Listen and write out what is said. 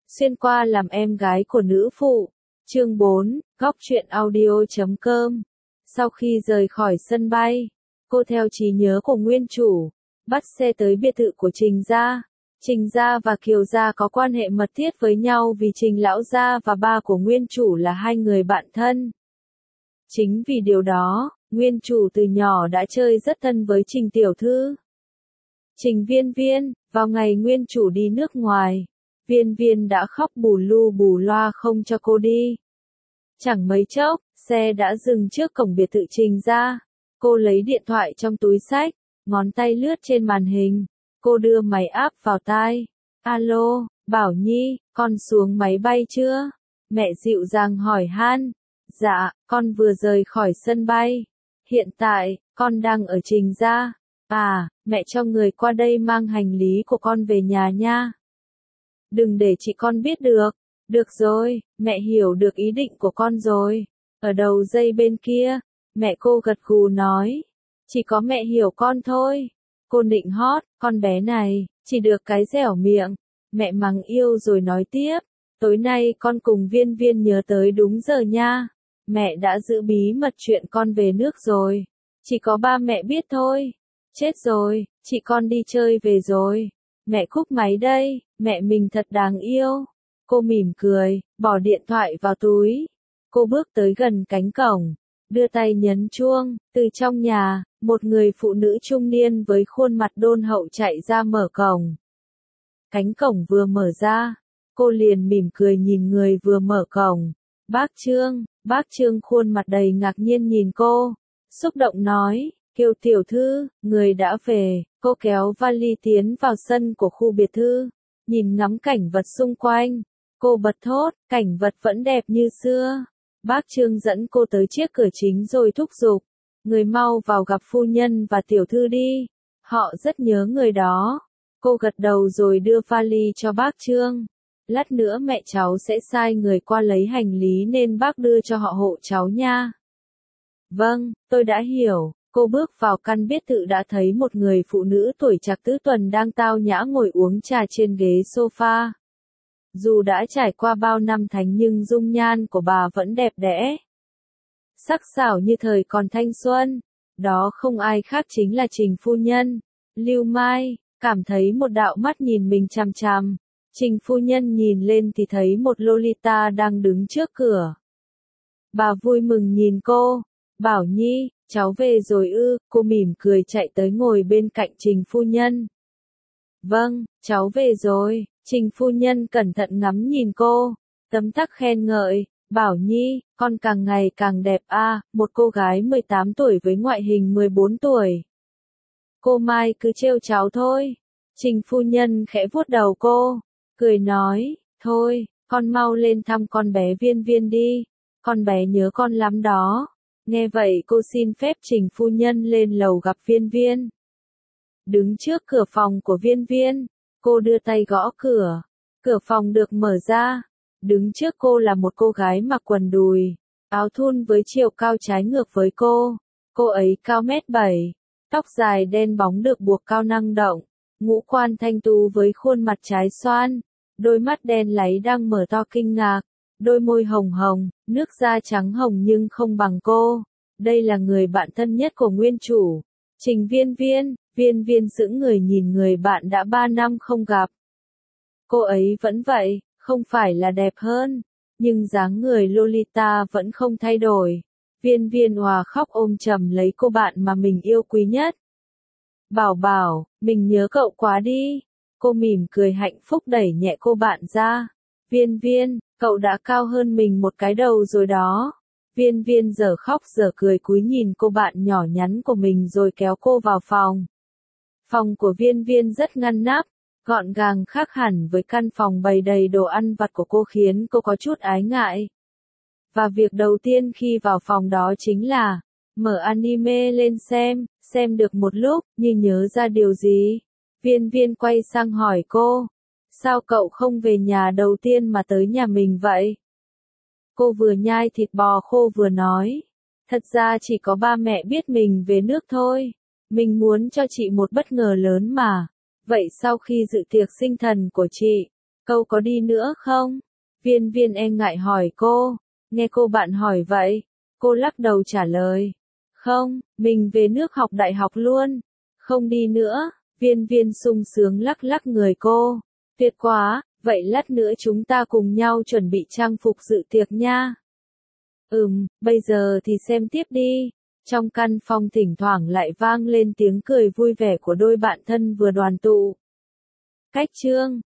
xuyên qua làm em gái của nữ phụ. Chương 4, góc truyện audio.com. Sau khi rời khỏi sân bay, cô theo trí nhớ của nguyên chủ, bắt xe tới biệt thự của Trình gia. Trình gia và Kiều gia có quan hệ mật thiết với nhau vì Trình lão gia và ba của nguyên chủ là hai người bạn thân. Chính vì điều đó, nguyên chủ từ nhỏ đã chơi rất thân với Trình tiểu thư. Trình Viên Viên, vào ngày nguyên chủ đi nước ngoài, Viên Viên đã khóc bù lu bù loa không cho cô đi. Chẳng mấy chốc, xe đã dừng trước cổng biệt thự Trình gia. Cô lấy điện thoại trong túi xách, ngón tay lướt trên màn hình. Cô đưa máy áp vào tai. Alo, Bảo Nhi, con xuống máy bay chưa? Mẹ dịu dàng hỏi han. Dạ, con vừa rời khỏi sân bay. Hiện tại, con đang ở Trình gia. À, mẹ cho người qua đây mang hành lý của con về nhà nha. Đừng để chị con biết được. Được rồi, mẹ hiểu được ý định của con rồi. Ở đầu dây bên kia, mẹ cô gật gù nói. Chỉ có mẹ hiểu con thôi. Cô nịnh hót, con bé này, chỉ được cái dẻo miệng. Mẹ mắng yêu rồi nói tiếp. Tối nay con cùng Viên Viên nhớ tới đúng giờ nha. Mẹ đã giữ bí mật chuyện con về nước rồi. Chỉ có ba mẹ biết thôi. Chết rồi, chị con đi chơi về rồi. Mẹ cúp máy đây, mẹ mình thật đáng yêu. Cô mỉm cười, bỏ điện thoại vào túi. Cô bước tới gần cánh cổng, đưa tay nhấn chuông. Từ trong nhà, một người phụ nữ trung niên với khuôn mặt đôn hậu chạy ra mở cổng. Cánh cổng vừa mở ra, cô liền mỉm cười nhìn người vừa mở cổng. Bác Trương khuôn mặt đầy ngạc nhiên nhìn cô, xúc động nói, Kiều tiểu thư, người đã về. Cô kéo vali tiến vào sân của khu biệt thự, nhìn ngắm cảnh vật xung quanh. Cô bật thốt, cảnh vật vẫn đẹp như xưa. Bác Trương dẫn cô tới chiếc cửa chính rồi thúc giục. Người mau vào gặp phu nhân và tiểu thư đi. Họ rất nhớ người đó. Cô gật đầu rồi đưa vali cho bác Trương. Lát nữa mẹ cháu sẽ sai người qua lấy hành lý nên bác đưa cho họ hộ cháu nha. Vâng, tôi đã hiểu. Cô bước vào căn biệt thự đã thấy một người phụ nữ tuổi trạc tứ tuần đang tao nhã ngồi uống trà trên ghế sofa. Dù đã trải qua bao năm tháng nhưng dung nhan của bà vẫn đẹp đẽ. Sắc sảo như thời còn thanh xuân. Đó không ai khác chính là Trình phu nhân. Lưu Mai, cảm thấy một đạo mắt nhìn mình chằm chằm. Trình phu nhân nhìn lên thì thấy một Lolita đang đứng trước cửa. Bà vui mừng nhìn cô. Bảo Nhi, cháu về rồi ư? Cô mỉm cười chạy tới ngồi bên cạnh Trình phu nhân. Vâng, cháu về rồi. Trình phu nhân cẩn thận ngắm nhìn cô, tấm tắc khen ngợi. Bảo Nhi, con càng ngày càng đẹp a, một cô gái 18 tuổi với ngoại hình 14 tuổi. Cô Mai cứ trêu cháu thôi. Trình phu nhân khẽ vuốt đầu cô, cười nói, thôi, con mau lên thăm con bé Viên Viên đi. Con bé nhớ con lắm đó. Nghe vậy cô xin phép Trình phu nhân lên lầu gặp Viên Viên. Đứng trước cửa phòng của Viên Viên, cô đưa tay gõ cửa. Cửa phòng được mở ra. Đứng trước cô là một cô gái mặc quần đùi, áo thun với chiều cao trái ngược với cô. Cô ấy cao 1m7, tóc dài đen bóng được buộc cao năng động, ngũ quan thanh tú với khuôn mặt trái xoan, đôi mắt đen láy đang mở to kinh ngạc, đôi môi hồng hồng, nước da trắng hồng nhưng không bằng cô. Đây là người bạn thân nhất của nguyên chủ, Trình Viên Viên. Viên Viên sững người nhìn người bạn đã 3 năm không gặp. Cô ấy vẫn vậy, không phải là đẹp hơn, nhưng dáng người Lolita vẫn không thay đổi. Viên Viên òa khóc ôm chầm lấy cô bạn mà mình yêu quý nhất. Bảo Bảo, mình nhớ cậu quá đi. Cô mỉm cười hạnh phúc đẩy nhẹ cô bạn ra. Viên Viên, cậu đã cao hơn mình một cái đầu rồi đó. Viên Viên giờ khóc giờ cười cúi nhìn cô bạn nhỏ nhắn của mình rồi kéo cô vào phòng. Phòng của Viên Viên rất ngăn nắp, gọn gàng khác hẳn với căn phòng bày đầy đồ ăn vặt của cô khiến cô có chút ái ngại. Và việc đầu tiên khi vào phòng đó chính là mở anime lên xem được một lúc, như nhớ ra điều gì. Viên Viên quay sang hỏi cô, sao cậu không về nhà đầu tiên mà tới nhà mình vậy? Cô vừa nhai thịt bò khô vừa nói, thật ra chỉ có ba mẹ biết mình về nước thôi. Mình muốn cho chị một bất ngờ lớn mà. Vậy sau khi dự tiệc sinh thần của chị, Câu có đi nữa không? Viên Viên e ngại hỏi cô. Nghe cô bạn hỏi vậy, cô lắc đầu trả lời. Không, mình về nước học đại học luôn. Không đi nữa. Viên Viên sung sướng lắc lắc người cô. Tuyệt quá, vậy lát nữa chúng ta cùng nhau chuẩn bị trang phục dự tiệc nha. Bây giờ thì xem tiếp đi. Trong căn phòng thỉnh thoảng lại vang lên tiếng cười vui vẻ của đôi bạn thân vừa đoàn tụ. Cách chương